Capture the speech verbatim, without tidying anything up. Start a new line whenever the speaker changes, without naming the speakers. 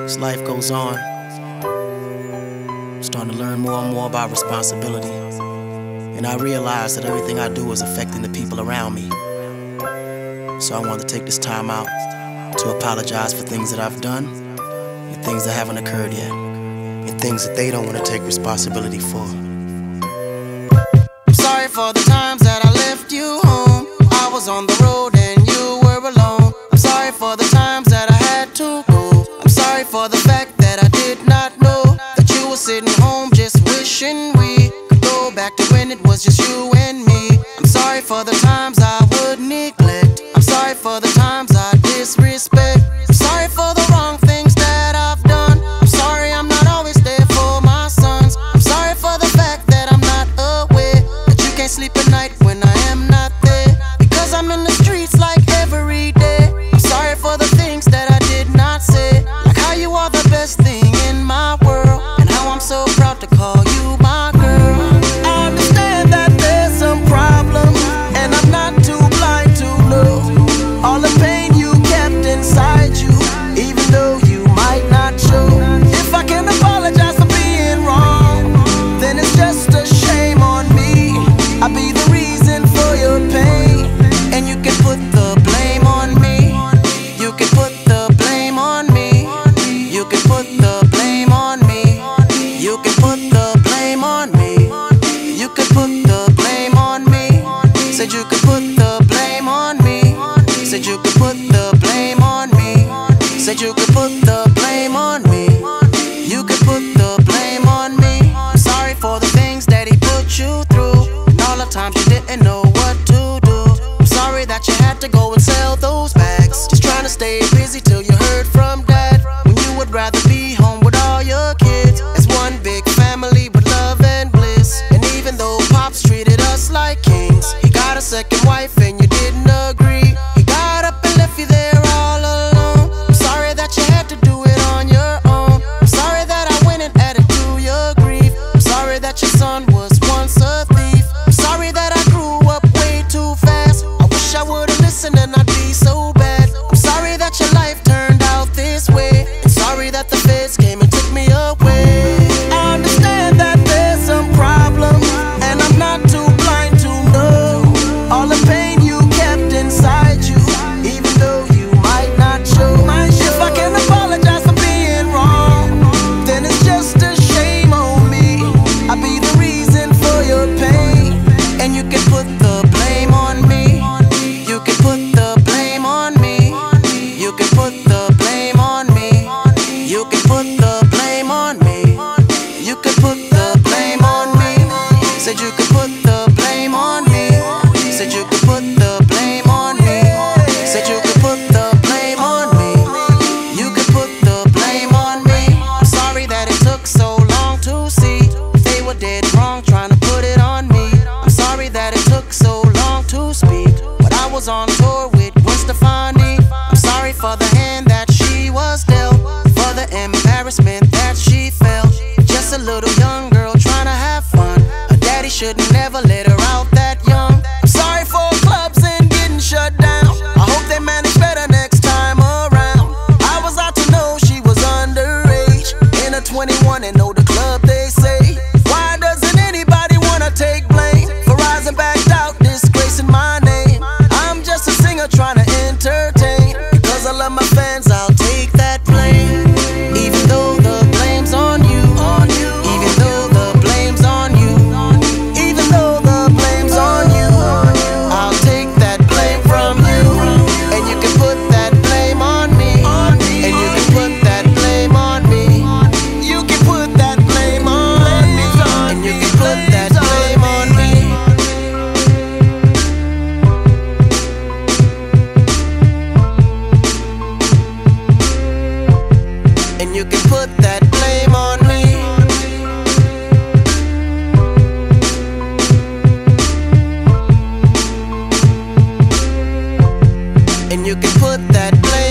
As life goes on, I'm starting to learn more and more about responsibility. And I realize that everything I do is affecting the people around me. So I want to take this time out to apologize for things that I've done and things that haven't occurred yet, and things that they don't want to take responsibility for. I'm sorry for the times that I left you home. I was on the road and you were alone. I'm sorry for the times that I had to go. I'm sorry for the fact that I did not know that you were sitting home just wishing we could go back to when it was just you and me. I'm sorry for the times I would neglect. I'm sorry for the times I disrespect. I'm sorry for the wrong things that I've done. I'm sorry I'm not always there for my sons. I'm sorry for the fact that I'm not aware that you can't sleep at night when I am not there, because I'm in the streets like every day. I'm sorry for the things that I did not say, like how you are the best thing in my world, and how I'm so proud to call you my girl. I understand that there's some problems, and I'm not too blind to know all the pain you kept inside you, even though you might not show. If I can apologize for being wrong, then it's just a shame on me. I'll be the reason for your pain, and you can put the blame on me. You can put the blame on me. You can put the blame on me. You can put the blame on me. You can put the blame on me. Said you could put the blame on me. Said you could put the blame on me. Said you could put the blame on me. You could put the blame on me. I'm sorry for the things that he put you through, and all the times you didn't know what to do. I'm sorry that you had to go and sell those bags, just trying to stay busy till you heard from dad, when you would rather be home with all your kids as one big family with love and bliss. And even though Pops treated us like kings, he got a second wife and you didn't agree. He got up and left you there all alone. I'm sorry that you had to do it on your own. I'm sorry that I went and added to your grief. I'm sorry that your son was once a thief. I'm sorry that I grew up way too fast. I wish I would've listened and I'd be so bad. I'm sorry that your life turned out this way, and sorry that the feds came and took me away. I understand that there's some problems, and I'm not too blind to know all the pain you kept inside you, even though you might not show. If I can apologize for being wrong, then it's just a shame on me. I'll be the reason for your pain, and you can put the blame on me. You can put the blame on me. You can put the blame on me. You can put the blame on me. You can put the blame on me. Said you could put the blame on me. Said you could put the blame on me. Said you could put the blame on me. You could put the blame on me. I'm sorry that it took so long to see they were dead wrong trying to put it on me. I'm sorry that it took so long to speak, but I was on tour with Gwen Stefani. I'm sorry for the hand that she was dealt, for the embarrassment that she felt. Just a little young girl trying to have fun. Her daddy should've never let her out that young. I'm sorry for clubs and getting shut down. I hope they manage better next time around. I was out to know she was underage, in her twenty-one and know the club they say. Why doesn't anybody wanna take blame for rising back out, disgracing my name? I'm just a singer trying to entertain. Because I love my fans, I'll take that blame. Even though the blame's on you. Even though the blame's on you. Even though the blame's on you. I'll take that blame from you. And you can put that blame on me. And you can put that blame on me. You can put that blame on me. And you can put that blame on me. And you can put that blame on me. And you can put that blame